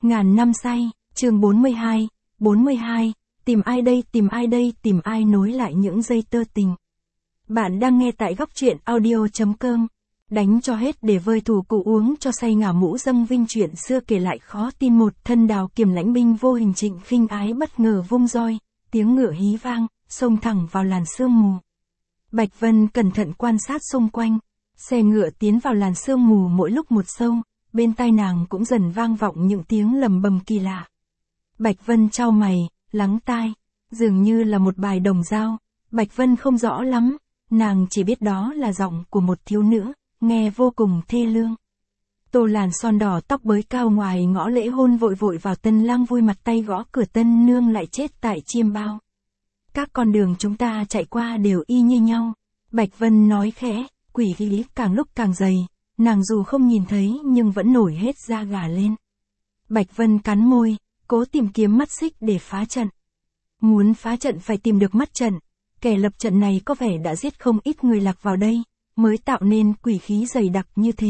Ngàn năm say, chương 42, tìm ai đây, tìm ai nối lại những dây tơ tình. Bạn đang nghe tại góc truyện audio.com. Đánh cho hết để vơi thù cụ uống cho say ngả mũ dâng vinh, chuyện xưa kể lại khó tin. Một thân đào kiềm lãnh binh vô hình, Trịnh Khinh Ái bất ngờ vung roi, tiếng ngựa hí vang, xông thẳng vào làn sương mù. Bạch Vân cẩn thận quan sát xung quanh, xe ngựa tiến vào làn sương mù mỗi lúc một sâu, bên tai nàng cũng dần vang vọng những tiếng lầm bầm kỳ lạ. Bạch Vân chau mày, lắng tai, dường như là một bài đồng dao. Bạch Vân không rõ lắm, nàng chỉ biết đó là giọng của một thiếu nữ, nghe vô cùng thê lương. Tô làn son đỏ tóc bới cao ngoài ngõ lễ hôn vội vội vào tân lang vui mặt tay gõ cửa, tân nương lại chết tại Chiêm Bao. Các con đường chúng ta chạy qua đều y như nhau. Bạch Vân nói khẽ, quỷ khí càng lúc càng dày, nàng dù không nhìn thấy nhưng vẫn nổi hết da gà lên. Bạch Vân cắn môi, cố tìm kiếm mắt xích để phá trận. Muốn phá trận phải tìm được mắt trận, kẻ lập trận này có vẻ đã giết không ít người lạc vào đây, mới tạo nên quỷ khí dày đặc như thế.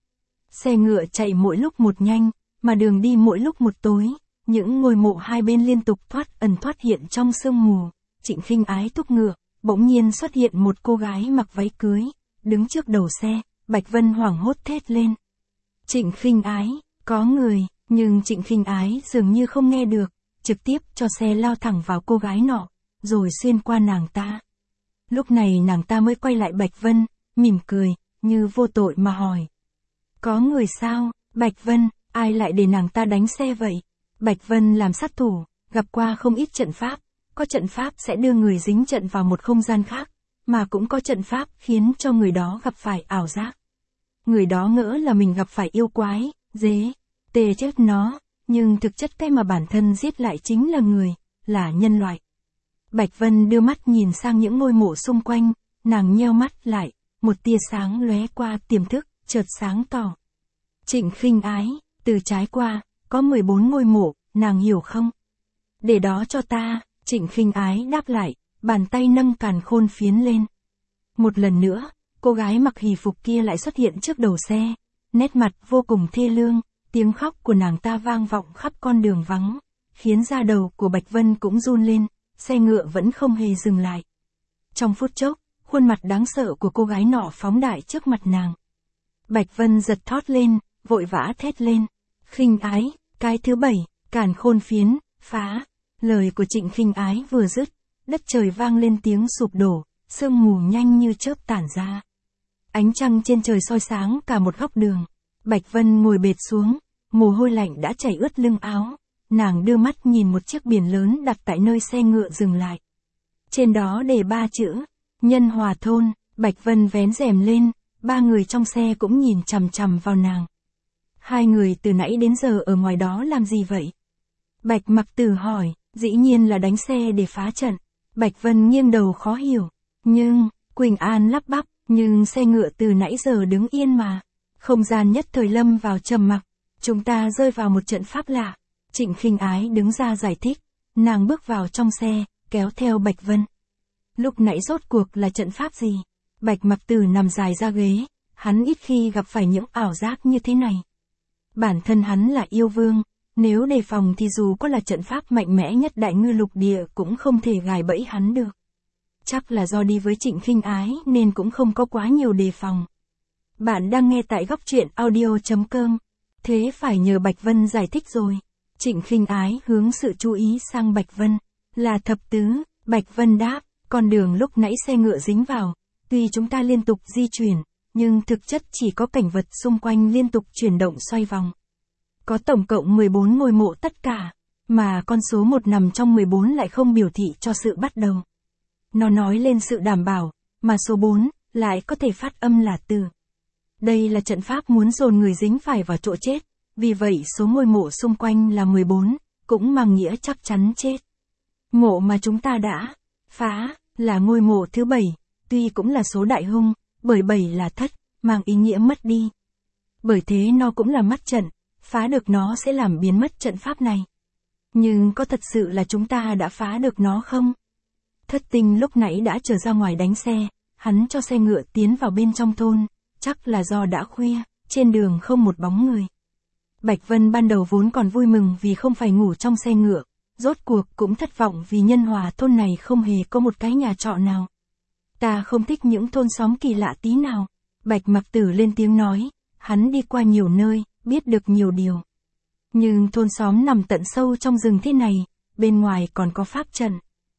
Xe ngựa chạy mỗi lúc một nhanh, mà đường đi mỗi lúc một tối, những ngôi mộ hai bên liên tục thoát ẩn thoát hiện trong sương mù. Trịnh Khinh Ái thúc ngựa, bỗng nhiên xuất hiện một cô gái mặc váy cưới, đứng trước đầu xe. Bạch Vân hoảng hốt thét lên. Trịnh Khinh Ái, có người, nhưng Trịnh Khinh Ái dường như không nghe được, trực tiếp cho xe lao thẳng vào cô gái nọ, rồi xuyên qua nàng ta. Lúc này nàng ta mới quay lại Bạch Vân, mỉm cười, như vô tội mà hỏi. Có người sao? Bạch Vân, ai lại để nàng ta đánh xe vậy? Bạch Vân làm sát thủ, gặp qua không ít trận pháp, có trận pháp sẽ đưa người dính trận vào một không gian khác, mà cũng có trận pháp khiến cho người đó gặp phải ảo giác. Người đó ngỡ là mình gặp phải yêu quái, dế, tê chết nó, nhưng thực chất cái mà bản thân giết lại chính là người, là nhân loại. Bạch Vân đưa mắt nhìn sang những ngôi mộ xung quanh, nàng nheo mắt lại, một tia sáng lóe qua tiềm thức, chợt sáng tỏ. Trịnh Khinh Ái, từ trái qua, có 14 ngôi mộ, nàng hiểu không? Để đó cho ta, Trịnh Khinh Ái đáp lại, bàn tay nâng càn khôn phiến lên. Một lần nữa, cô gái mặc hỷ phục kia lại xuất hiện trước đầu xe, nét mặt vô cùng thê lương, tiếng khóc của nàng ta vang vọng khắp con đường vắng, khiến da đầu của Bạch Vân cũng run lên, xe ngựa vẫn không hề dừng lại. Trong phút chốc, khuôn mặt đáng sợ của cô gái nọ phóng đại trước mặt nàng. Bạch Vân giật thót lên, vội vã thét lên. Khinh Ái, cái thứ 7, càn khôn phiến, phá. Lời của Trịnh Khinh Ái vừa dứt, đất trời vang lên tiếng sụp đổ, sương mù nhanh như chớp tản ra. Ánh trăng trên trời soi sáng cả một góc đường. Bạch Vân ngồi bệt xuống, mồ hôi lạnh đã chảy ướt lưng áo. Nàng đưa mắt nhìn một chiếc biển lớn đặt tại nơi xe ngựa dừng lại. Trên đó đề 3 chữ, Nhân Hòa Thôn. Bạch Vân vén rèm lên, 3 người trong xe cũng nhìn chằm chằm vào nàng. Hai người từ nãy đến giờ ở ngoài đó làm gì vậy? Bạch Mặc Tử hỏi, dĩ nhiên là đánh xe để phá trận. Bạch Vân nghiêng đầu khó hiểu. Nhưng, Quỳnh An lắp bắp, nhưng xe ngựa từ nãy giờ đứng yên mà. Không gian nhất thời lâm vào trầm mặc. Chúng ta rơi vào một trận pháp lạ. Trịnh Khinh Ái đứng ra giải thích. Nàng bước vào trong xe, kéo theo Bạch Vân. Lúc nãy rốt cuộc là trận pháp gì? Bạch Mặc Tử nằm dài ra ghế. Hắn ít khi gặp phải những ảo giác như thế này. Bản thân hắn là yêu vương. Nếu đề phòng thì dù có là trận pháp mạnh mẽ nhất đại ngư lục địa cũng không thể gài bẫy hắn được. Chắc là do đi với Trịnh Khinh Ái nên cũng không có quá nhiều đề phòng. Bạn đang nghe tại góc truyện audio.com. Thế phải nhờ Bạch Vân giải thích rồi. Trịnh Khinh Ái hướng sự chú ý sang Bạch Vân. Là thập tứ, Bạch Vân đáp, con đường lúc nãy xe ngựa dính vào. Tuy chúng ta liên tục di chuyển, nhưng thực chất chỉ có cảnh vật xung quanh liên tục chuyển động xoay vòng. Có tổng cộng 14 ngôi mộ tất cả, mà con số 1 nằm trong 14 lại không biểu thị cho sự bắt đầu. Nó nói lên sự đảm bảo, mà số 4 lại có thể phát âm là từ. Đây là trận pháp muốn dồn người dính phải vào chỗ chết, vì vậy số ngôi mộ xung quanh là 14, cũng mang nghĩa chắc chắn chết. Mộ mà chúng ta đã phá là ngôi mộ thứ 7, tuy cũng là số đại hung, bởi 7 là thất, mang ý nghĩa mất đi. Bởi thế nó cũng là mắt trận. Phá được nó sẽ làm biến mất trận pháp này. Nhưng có thật sự là chúng ta đã phá được nó không? Thất Tinh lúc nãy đã trở ra ngoài đánh xe, hắn cho xe ngựa tiến vào bên trong thôn, chắc là do đã khuya, trên đường không một bóng người. Bạch Vân ban đầu vốn còn vui mừng vì không phải ngủ trong xe ngựa, rốt cuộc cũng thất vọng vì Nhân Hòa thôn này không hề có một cái nhà trọ nào. Ta không thích những thôn xóm kỳ lạ tí nào. Bạch Mặc Tử lên tiếng nói, hắn đi qua nhiều nơi, biết được nhiều điều. Nhưng thôn xóm nằm tận sâu trong rừng thế này, bên ngoài còn có pháp trận.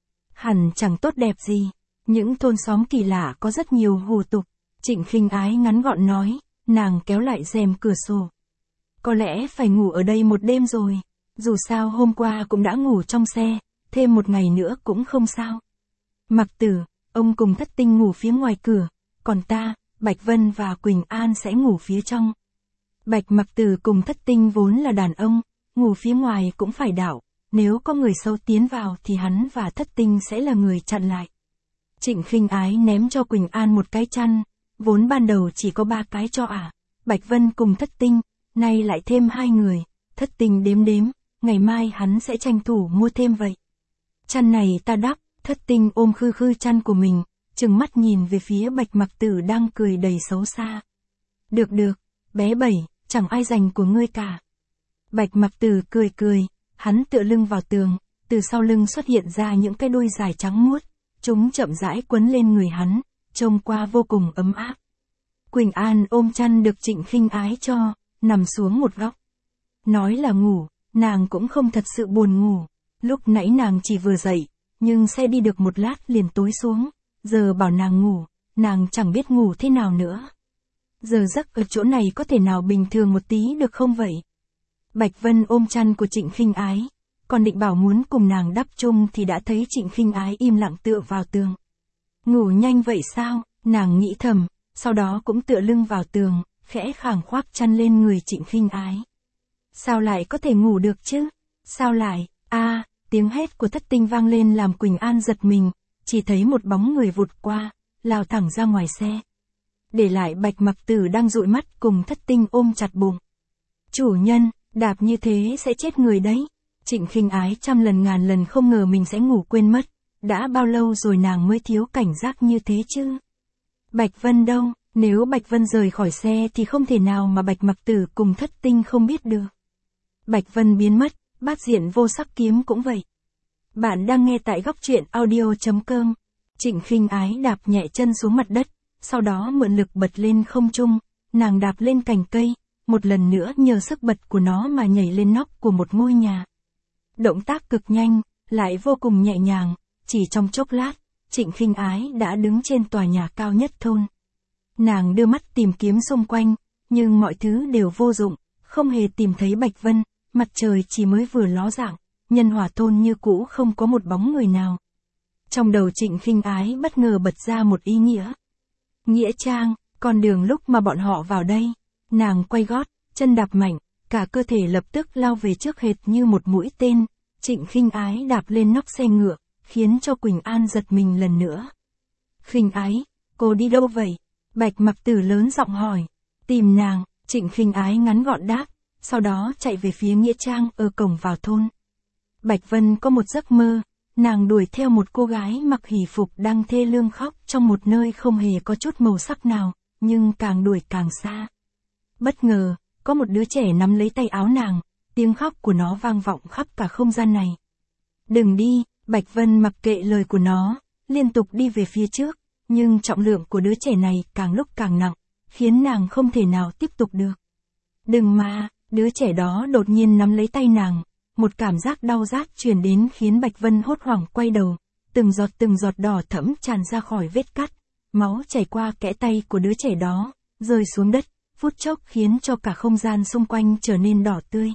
Hẳn chẳng tốt đẹp gì. Những thôn xóm kỳ lạ có rất nhiều hủ tục. Trịnh Khinh Ái ngắn gọn nói, nàng kéo lại rèm cửa sổ. Có lẽ phải ngủ ở đây một đêm rồi. Dù sao hôm qua cũng đã ngủ trong xe, thêm một ngày nữa cũng không sao. Mặc Tử, ông cùng Thất Tinh ngủ phía ngoài cửa, còn ta, Bạch Vân và Quỳnh An sẽ ngủ phía trong. Bạch Mặc Tử cùng Thất Tinh vốn là đàn ông, ngủ phía ngoài cũng phải đạo, nếu có người xấu tiến vào thì hắn và Thất Tinh sẽ là người chặn lại. Trịnh Khinh Ái ném cho Quỳnh An một cái chăn, vốn ban đầu chỉ có 3 cái cho Bạch Vân cùng Thất Tinh, nay lại thêm 2 người, Thất Tinh đếm đếm, ngày mai hắn sẽ tranh thủ mua thêm vậy. Chăn này ta đắp. Thất Tinh ôm khư khư chăn của mình, trừng mắt nhìn về phía Bạch Mặc Tử đang cười đầy xấu xa. Được được, bé Bảy, chẳng ai giành của ngươi cả. Bạch Mặc Tử cười cười, hắn tựa lưng vào tường, từ sau lưng xuất hiện ra những cái đuôi dài trắng muốt, chúng chậm rãi quấn lên người hắn, trông qua vô cùng ấm áp. Quỳnh An ôm chăn được Trịnh Khinh Ái cho, nằm xuống một góc. Nói là ngủ, nàng cũng không thật sự buồn ngủ, lúc nãy nàng chỉ vừa dậy. Nhưng xe đi được một lát liền tối xuống, giờ bảo nàng ngủ, nàng chẳng biết ngủ thế nào nữa. Giờ giấc ở chỗ này có thể nào bình thường một tí được không vậy? Bạch Vân ôm chăn của Trịnh Khinh Ái, còn định bảo muốn cùng nàng đắp chung thì đã thấy Trịnh Khinh Ái im lặng tựa vào tường. Ngủ nhanh vậy sao? Nàng nghĩ thầm, sau đó cũng tựa lưng vào tường, khẽ khàng khoác chăn lên người Trịnh Khinh Ái. Sao lại có thể ngủ được chứ? Sao lại? Tiếng hét của Thất Tinh vang lên làm Quỳnh An giật mình, chỉ thấy một bóng người vụt qua, lao thẳng ra ngoài xe. Để lại Bạch Mặc Tử đang dụi mắt cùng Thất Tinh ôm chặt bụng. Chủ nhân, đạp như thế sẽ chết người đấy. Trịnh Khinh Ái trăm lần ngàn lần không ngờ mình sẽ ngủ quên mất, đã bao lâu rồi nàng mới thiếu cảnh giác như thế chứ? Bạch Vân đâu? Nếu Bạch Vân rời khỏi xe thì không thể nào mà Bạch Mặc Tử cùng Thất Tinh không biết được. Bạch Vân biến mất. Bát Diện Vô Sắc Kiếm cũng vậy. Bạn đang nghe tại góc truyện audio.com. Trịnh Khinh Ái đạp nhẹ chân xuống mặt đất, sau đó mượn lực bật lên không trung, nàng đạp lên cành cây, một lần nữa nhờ sức bật của nó mà nhảy lên nóc của một ngôi nhà. Động tác cực nhanh, lại vô cùng nhẹ nhàng, chỉ trong chốc lát, Trịnh Khinh Ái đã đứng trên tòa nhà cao nhất thôn. Nàng đưa mắt tìm kiếm xung quanh, nhưng mọi thứ đều vô dụng, không hề tìm thấy Bạch Vân. Mặt trời chỉ mới vừa ló dạng, Nhân Hòa thôn như cũ không có một bóng người nào. Trong đầu Trịnh Khinh Ái bất ngờ bật ra một ý nghĩa. Nghĩa trang, con đường lúc mà bọn họ vào đây. Nàng quay gót, chân đạp mạnh, cả cơ thể lập tức lao về trước hệt như một mũi tên. Trịnh Khinh Ái đạp lên nóc xe ngựa, khiến cho Quỳnh An giật mình lần nữa. Khinh Ái, cô đi đâu vậy? Bạch Mặc Tử lớn giọng hỏi. Tìm nàng, Trịnh Khinh Ái ngắn gọn đáp. Sau đó chạy về phía nghĩa trang ở cổng vào thôn. Bạch Vân có một giấc mơ, nàng đuổi theo một cô gái mặc hỷ phục đang thê lương khóc trong một nơi không hề có chút màu sắc nào, nhưng càng đuổi càng xa. Bất ngờ, có một đứa trẻ nắm lấy tay áo nàng, tiếng khóc của nó vang vọng khắp cả không gian này. Đừng đi, Bạch Vân mặc kệ lời của nó, liên tục đi về phía trước, nhưng trọng lượng của đứa trẻ này càng lúc càng nặng, khiến nàng không thể nào tiếp tục được. Đừng mà! Đứa trẻ đó đột nhiên nắm lấy tay nàng, một cảm giác đau rát truyền đến khiến Bạch Vân hốt hoảng quay đầu, từng giọt đỏ thẫm tràn ra khỏi vết cắt, máu chảy qua kẽ tay của đứa trẻ đó, rơi xuống đất, phút chốc khiến cho cả không gian xung quanh trở nên đỏ tươi.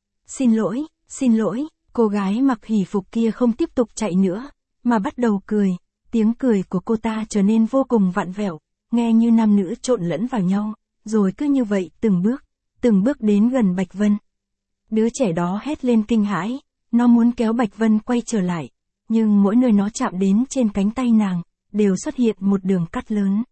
Xin lỗi, cô gái mặc hỷ phục kia không tiếp tục chạy nữa, mà bắt đầu cười, tiếng cười của cô ta trở nên vô cùng vặn vẹo, nghe như nam nữ trộn lẫn vào nhau, rồi cứ như vậy từng bước đến gần Bạch Vân. Đứa trẻ đó hét lên kinh hãi, nó muốn kéo Bạch Vân quay trở lại, nhưng mỗi nơi nó chạm đến trên cánh tay nàng, đều xuất hiện một đường cắt lớn.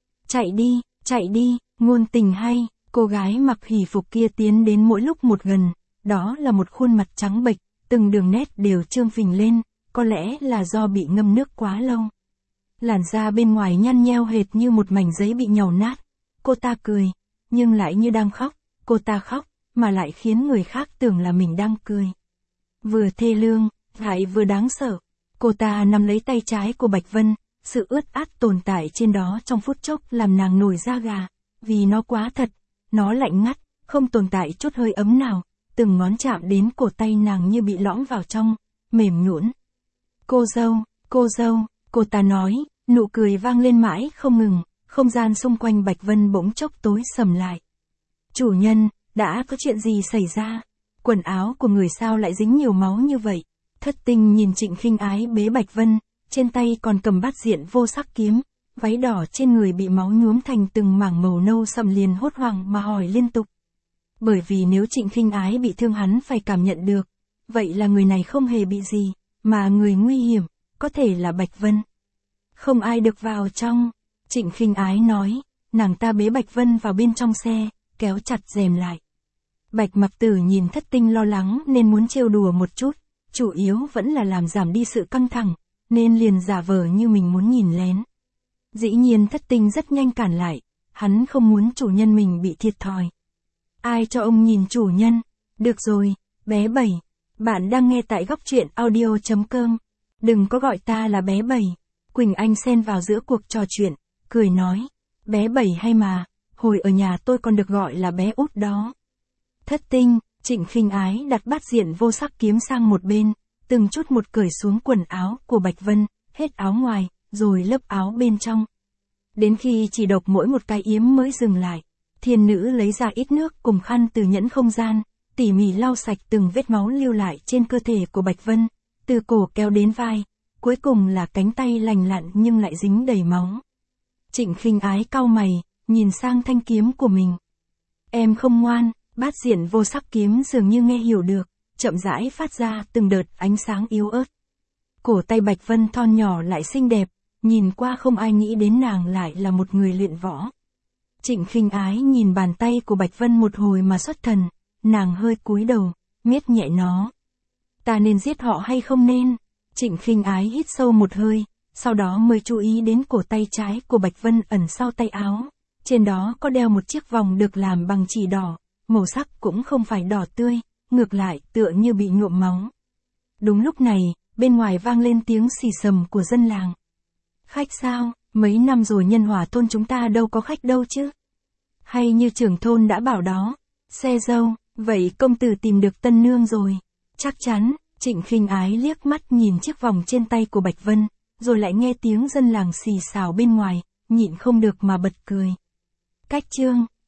Chạy đi, ngôn tình hay, cô gái mặc hỷ phục kia tiến đến mỗi lúc một gần, đó là một khuôn mặt trắng bệch, từng đường nét đều trương phình lên, có lẽ là do bị ngâm nước quá lâu. Làn da bên ngoài nhăn nheo hệt như một mảnh giấy bị nhàu nát, cô ta cười, nhưng lại như đang khóc, cô ta khóc, mà lại khiến người khác tưởng là mình đang cười. Vừa thê lương, lại vừa đáng sợ. Cô ta nắm lấy tay trái của Bạch Vân, sự ướt át tồn tại trên đó trong phút chốc làm nàng nổi da gà, vì nó quá thật, nó lạnh ngắt, không tồn tại chút hơi ấm nào, từng ngón chạm đến cổ tay nàng như bị lõm vào trong, mềm nhũn. Cô dâu, cô ta nói, nụ cười vang lên mãi không ngừng, không gian xung quanh Bạch Vân bỗng chốc tối sầm lại. Chủ nhân, đã có chuyện gì xảy ra? Quần áo của người sao lại dính nhiều máu như vậy? Thất Tinh nhìn Trịnh Khinh Ái bế Bạch Vân, trên tay còn cầm bát diện vô sắc kiếm, váy đỏ trên người bị máu nhuốm thành từng mảng màu nâu sậm liền hốt hoảng mà hỏi liên tục. Bởi vì nếu Trịnh Khinh Ái bị thương hắn phải cảm nhận được, vậy là người này không hề bị gì, mà người nguy hiểm, có thể là Bạch Vân. Không ai được vào trong, Trịnh Khinh Ái nói, nàng ta bế Bạch Vân vào bên trong xe, kéo chặt rèm lại. Bạch Mặc Tử nhìn Thất Tinh lo lắng nên muốn trêu đùa một chút, chủ yếu vẫn là làm giảm đi sự căng thẳng, nên liền giả vờ như mình muốn nhìn lén. Dĩ nhiên Thất Tinh rất nhanh cản lại, hắn không muốn chủ nhân mình bị thiệt thòi. Ai cho ông nhìn chủ nhân? Được rồi, bé Bảy. Bạn đang nghe tại góc truyện audio.com. Đừng có gọi ta là bé Bảy. Quỳnh Anh xen vào giữa cuộc trò chuyện, cười nói. Bé Bảy hay mà, hồi ở nhà tôi còn được gọi là bé Út đó. Thất Tinh, Trịnh Khinh Ái đặt bát diện vô sắc kiếm sang một bên, từng chút một cởi xuống quần áo của Bạch Vân, hết áo ngoài, rồi lớp áo bên trong. Đến khi chỉ độc mỗi một cái yếm mới dừng lại, thiên nữ lấy ra ít nước cùng khăn từ nhẫn không gian, tỉ mỉ lau sạch từng vết máu lưu lại trên cơ thể của Bạch Vân, từ cổ kéo đến vai, cuối cùng là cánh tay lành lặn nhưng lại dính đầy máu. Trịnh Khinh Ái cau mày, nhìn sang thanh kiếm của mình. Em không ngoan. Bát diện vô sắc kiếm dường như nghe hiểu được, chậm rãi phát ra từng đợt ánh sáng yếu ớt. Cổ tay Bạch Vân thon nhỏ lại xinh đẹp, nhìn qua không ai nghĩ đến nàng lại là một người luyện võ. Trịnh Khinh Ái nhìn bàn tay của Bạch Vân một hồi mà xuất thần, nàng hơi cúi đầu, miết nhẹ nó. Ta nên giết họ hay không nên? Trịnh Khinh Ái hít sâu một hơi, sau đó mới chú ý đến cổ tay trái của Bạch Vân ẩn sau tay áo, trên đó có đeo một chiếc vòng được làm bằng chỉ đỏ. Màu sắc cũng không phải đỏ tươi, ngược lại tựa như bị nhuộm máu. Đúng lúc này, bên ngoài vang lên tiếng xì xầm của dân làng. Khách sao, mấy năm rồi Nhân Hòa thôn chúng ta đâu có khách đâu chứ. Hay như trưởng thôn đã bảo đó, xe dâu, vậy công tử tìm được tân nương rồi. Chắc chắn, Trịnh Khinh Ái liếc mắt nhìn chiếc vòng trên tay của Bạch Vân, rồi lại nghe tiếng dân làng xì xào bên ngoài, nhịn không được mà bật cười. Cách chương